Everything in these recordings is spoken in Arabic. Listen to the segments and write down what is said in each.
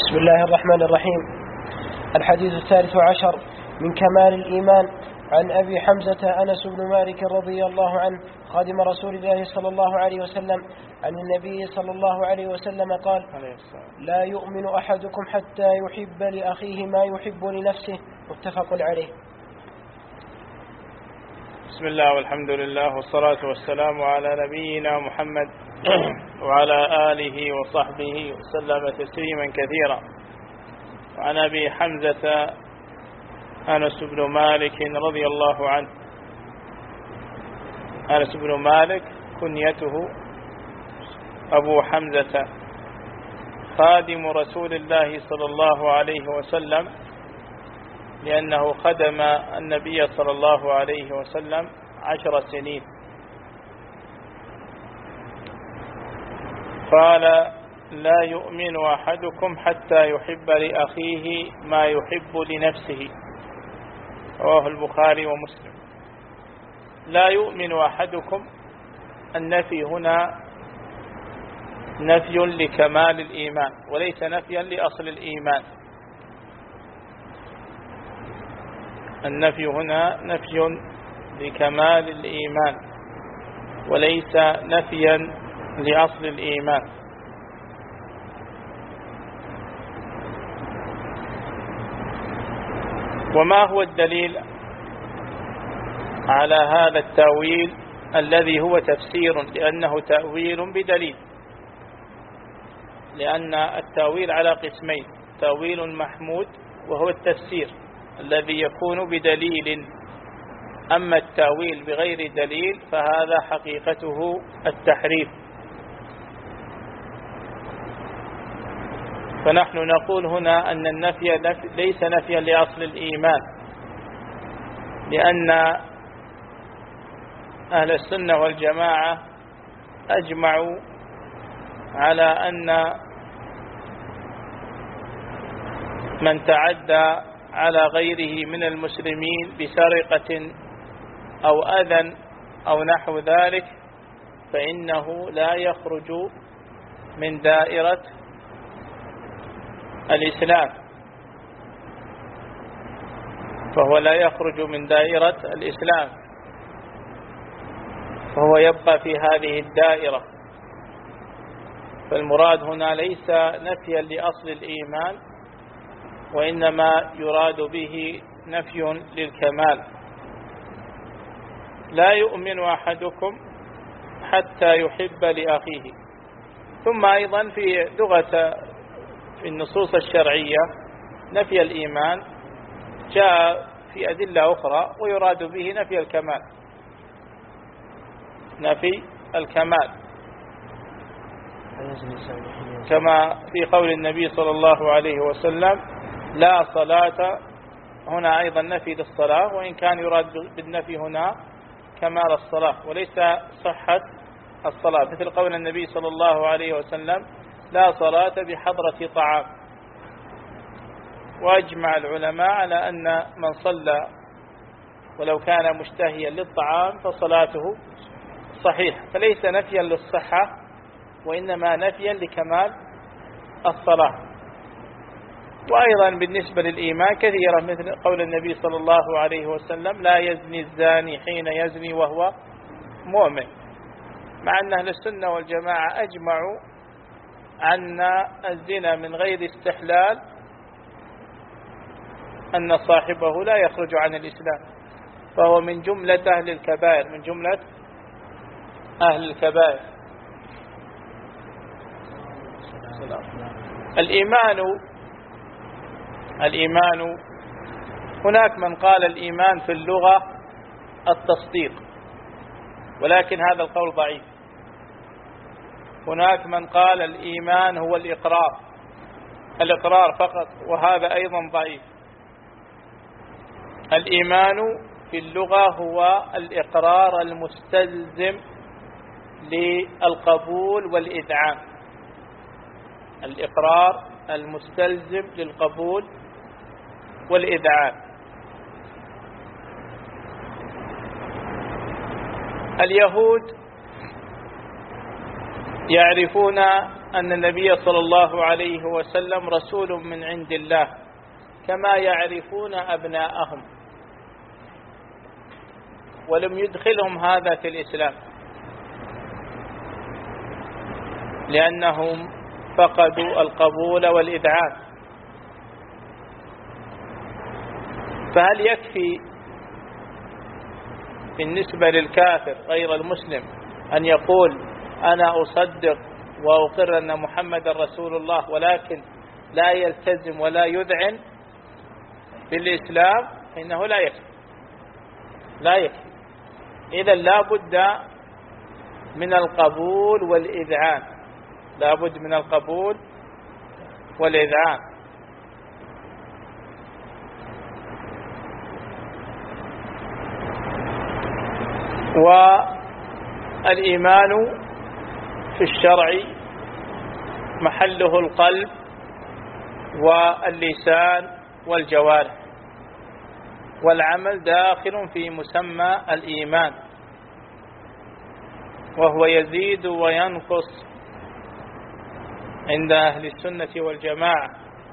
بسم الله الرحمن الرحيم. الحديث 13 من كمال الإيمان. عن أبي حمزة أنس بن مالك رضي الله عنه خادم رسول الله صلى الله عليه وسلم عن النبي صلى الله عليه وسلم قال: لا يؤمن أحدكم حتى يحب لأخيه ما يحب لنفسه. متفق عليه. بسم الله والحمد لله والصلاة والسلام على نبينا محمد وعلى آله وصحبه وسلم تسليما كثيرا. وعن أبي حمزة أنس بن مالك رضي الله عنه. أنس بن مالك كنيته أبو حمزة، خادم رسول الله صلى الله عليه وسلم، لأنه خدم النبي صلى الله عليه وسلم 10 سنين. قال: لا يؤمن أحدكم حتى يحب لأخيه ما يحب لنفسه. رواه البخاري ومسلم. لا يؤمن أحدكم، النفي هنا نفي لكمال الإيمان وليس نفيا لأصل الإيمان. النفي هنا نفي لكمال الإيمان وليس نفيا لأصل الإيمان. وما هو الدليل على هذا التأويل الذي هو تفسير؟ لأنه تأويل بدليل، لأن التأويل على قسمين: تأويل محمود وهو التفسير الذي يكون بدليل، أما التأويل بغير دليل فهذا حقيقته التحريف. فنحن نقول هنا أن النفي ليس نفيا لأصل الإيمان، لأن أهل السنة والجماعة أجمعوا على أن من تعدى على غيره من المسلمين بسرقة أو أذى أو نحو ذلك فإنه لا يخرج من دائرة الإسلام، فهو لا يخرج من دائرة الإسلام، فهو يبقى في هذه الدائرة. فالمراد هنا ليس نفيا لأصل الإيمان، وإنما يراد به نفي للكمال. لا يؤمن أحدكم حتى يحب لأخيه. ثم أيضا في لغة في النصوص الشرعية نفي الإيمان جاء في أدلة أخرى ويراد به نفي الكمال، نفي الكمال، كما في قول النبي صلى الله عليه وسلم: لا صلاة. هنا أيضا نفي للصلاة، وإن كان يراد بالنفي هنا كمال الصلاة وليس صحة الصلاة، مثل قول النبي صلى الله عليه وسلم: لا صلاة بحضرة طعام. وأجمع العلماء على أن من صلى ولو كان مشتهيا للطعام فصلاته صحيحة، فليس نفيا للصحة وإنما نفيا لكمال الصلاة. وأيضا بالنسبة للإيمان كثيرة، مثل قول النبي صلى الله عليه وسلم: لا يزني الزاني حين يزني وهو مؤمن، مع أن أهل السنة والجماعة أجمعوا أن الزنا من غير استحلال أن صاحبه لا يخرج عن الإسلام، فهو من جملة أهل الكبائر، من جملة أهل الكبائر. الإيمان هناك من قال الإيمان في اللغة التصديق، ولكن هذا القول ضعيف. هناك من قال الإيمان هو الإقرار فقط، وهذا أيضا ضعيف. الإيمان في اللغة هو الإقرار المستلزم للقبول والإذعان، الإقرار المستلزم للقبول والإذعان. اليهود يعرفون أن النبي صلى الله عليه وسلم رسول من عند الله كما يعرفون أبناءهم، ولم يدخلهم هذا في الإسلام لأنهم فقدوا القبول والإذعان. فهل يكفي بالنسبة للكافر غير المسلم أن يقول أنا أصدق وأقر أن محمد رسول الله ولكن لا يلتزم ولا يذعن بالإسلام؟ إنه لا يكفي، لا يكفي. إذن لا بد من القبول والإذعان، لا بد من القبول والإذعان. والإيمان في الشرع محله القلب واللسان والجوارح، والعمل داخل في مسمى الإيمان، وهو يزيد وينقص عند أهل السنة والجماعة.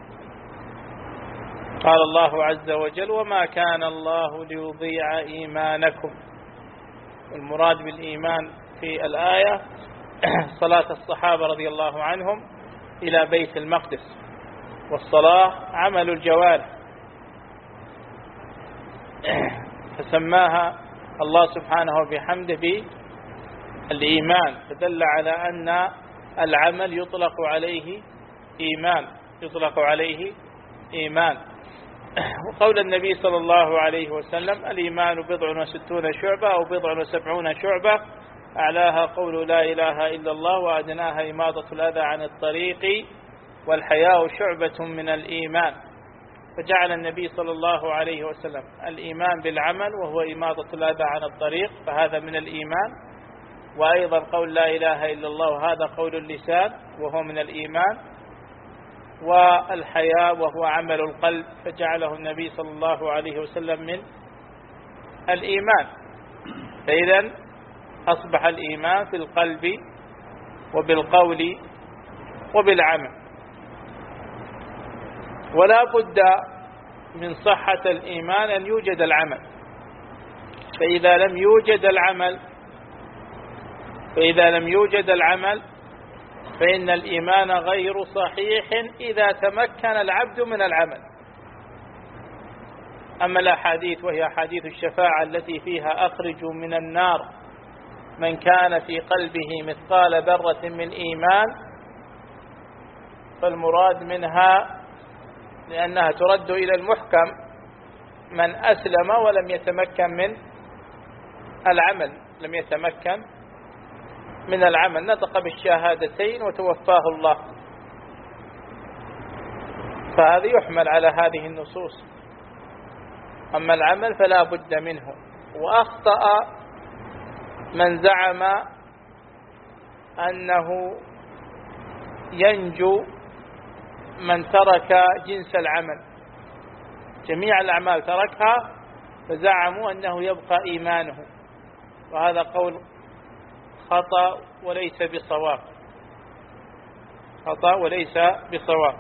قال الله عز وجل وما كان الله ليضيع إيمانكم. والمراد بالإيمان في الآية صلاة الصحابة رضي الله عنهم إلى بيت المقدس، والصلاة عمل الجوارح، فسماها الله سبحانه وبحمده بالإيمان، فدل على أن العمل يطلق عليه إيمان، يطلق عليه إيمان. وقول النبي صلى الله عليه وسلم الإيمان 60 شعبة أو 70 شعبة، أعلاها قول لا إله إلا الله وأدناها إماطة الأذى عن الطريق والحياء شعبة من الإيمان. فجعل النبي صلى الله عليه وسلم الإيمان بالعمل وهو إماطة الأذى عن الطريق، فهذا من الإيمان. وأيضا قول لا إله إلا الله وهذا قول اللسان وهو من الإيمان. والحياء وهو عمل القلب، فجعله النبي صلى الله عليه وسلم من الإيمان. فإذا أصبح الإيمان في القلب وبالقول وبالعمل. ولا بد من صحة الإيمان أن يوجد العمل، فإذا لم يوجد العمل فإن الإيمان غير صحيح إذا تمكن العبد من العمل. أما الأحاديث وهي حديث الشفاعة التي فيها أخرجوا من النار من كان في قلبه مثقال ذرة من إيمان، فالمراد منها لأنها ترد إلى المحكم من أسلم ولم يتمكن من العمل، لم يتمكن من العمل، نطق بالشهادتين وتوفاه الله، فهذا يحمل على هذه النصوص. أما العمل فلا بد منه. وأخطأ من زعم أنه ينجو من ترك جنس العمل، جميع الأعمال تركها فزعموا أنه يبقى إيمانه، وهذا قول خطأ وليس بصواب، خطأ وليس بصواب.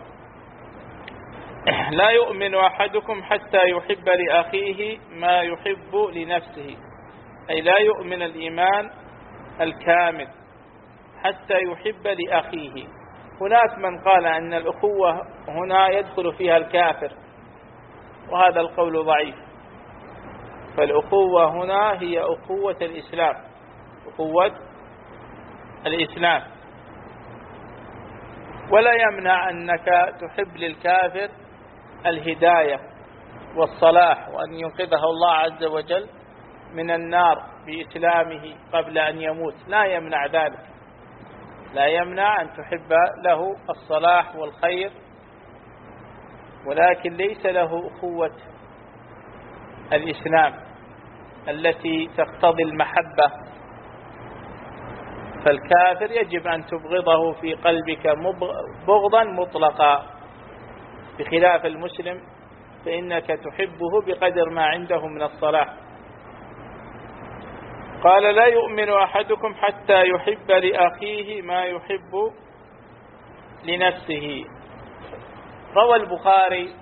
لا يؤمن أحدكم حتى يحب لأخيه ما يحب لنفسه، أي لا يؤمن الإيمان الكامل حتى يحب لأخيه. هناك من قال أن الأخوة هنا يدخل فيها الكافر، وهذا القول ضعيف. فالأخوة هنا هي أخوة الإسلام، أخوة الإسلام. ولا يمنع أنك تحب للكافر الهداية والصلاح وأن ينقذه الله عز وجل من النار بإسلامه قبل أن يموت، لا يمنع ذلك، لا يمنع أن تحب له الصلاح والخير، ولكن ليس له أخوة الإسلام التي تقتضي المحبة. فالكافر يجب أن تبغضه في قلبك بغضا مطلقا، بخلاف المسلم فإنك تحبه بقدر ما عنده من الصلاح. قال لا يؤمن أحدكم حتى يحب لأخيه ما يحب لنفسه. روى البخاري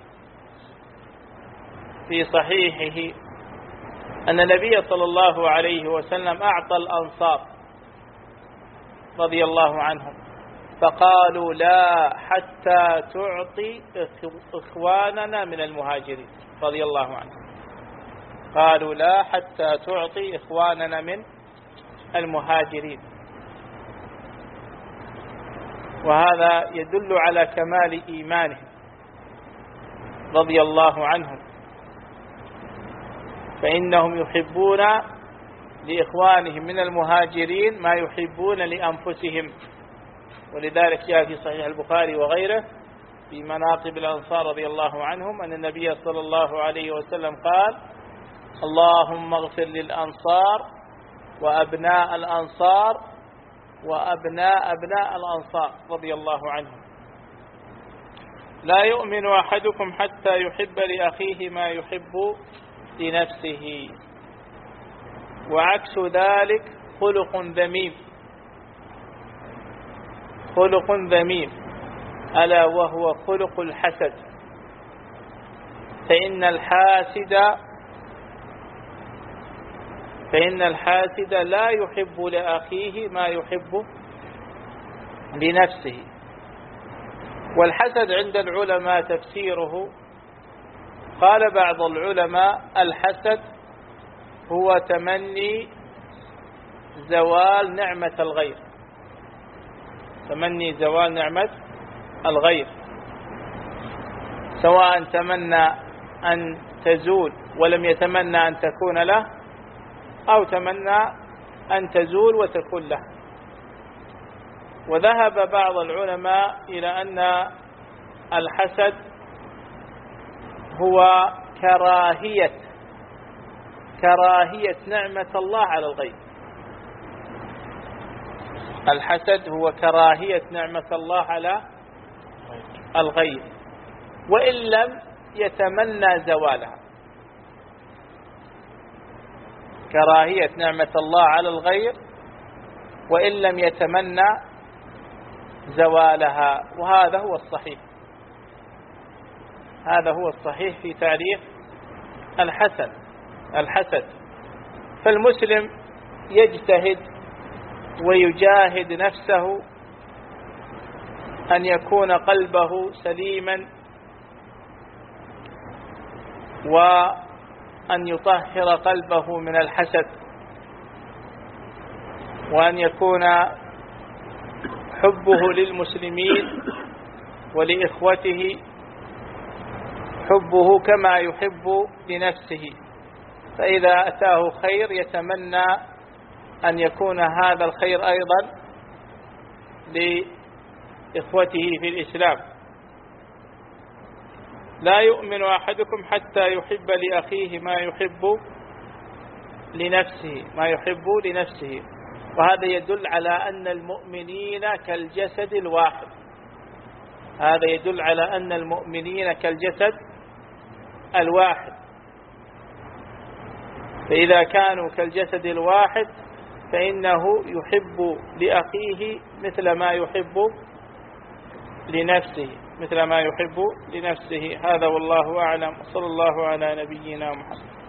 في صحيحه أن النبي صلى الله عليه وسلم أعطى الأنصار رضي الله عنهم فقالوا لا حتى تعطي إخواننا من المهاجرين رضي الله عنهم. قالوا لا حتى تعطي إخواننا من المهاجرين. وهذا يدل على كمال إيمانه رضي الله عنهم، فإنهم يحبون لإخوانهم من المهاجرين ما يحبون لأنفسهم. ولذلك جاء في صحيح البخاري وغيره في مناقب الأنصار رضي الله عنهم أن النبي صلى الله عليه وسلم قال اللهم اغفر للأنصار وأبناء الأنصار وأبناء أبناء الأنصار رضي الله عنهم. لا يؤمن أحدكم حتى يحب لأخيه ما يحب لنفسه، وعكس ذلك خلق ذميم. خلق ذميم ألا وهو خلق الحسد، فإن الحاسد لا يحب لأخيه ما يحب لنفسه. والحسد عند العلماء تفسيره قال بعض العلماء الحسد هو تمني زوال نعمة الغير، تمني زوال نعمة الغير، سواء تمنى أن تزول ولم يتمنى أن تكون له، أو تمنى أن تزول وتكون له. وذهب بعض العلماء إلى أن الحسد هو كراهية نعمة الله على الغير. الحسد هو كراهية نعمة الله على الغير وإن لم يتمنى زوالها. كراهية نعمة الله على الغير وإن لم يتمنى زوالها. وهذا هو الصحيح، هذا هو الصحيح في تعريف الحسد. فالمسلم يجتهد ويجاهد نفسه أن يكون قلبه سليما، وأن يطهر قلبه من الحسد، وأن يكون حبه للمسلمين ولإخوته حبه كما يحب لنفسه. فإذا أتاه خير يتمنى أن يكون هذا الخير أيضا لإخوته في الإسلام. لا يؤمن أحدكم حتى يحب لأخيه ما يحب لنفسه، وهذا يدل على أن المؤمنين كالجسد الواحد. هذا يدل على أن المؤمنين كالجسد الواحد. فإذا كانوا كالجسد الواحد فإنه يحب لأخيه مثل ما يحب لنفسه. هذا والله أعلم. صلى الله على نبينا محمد.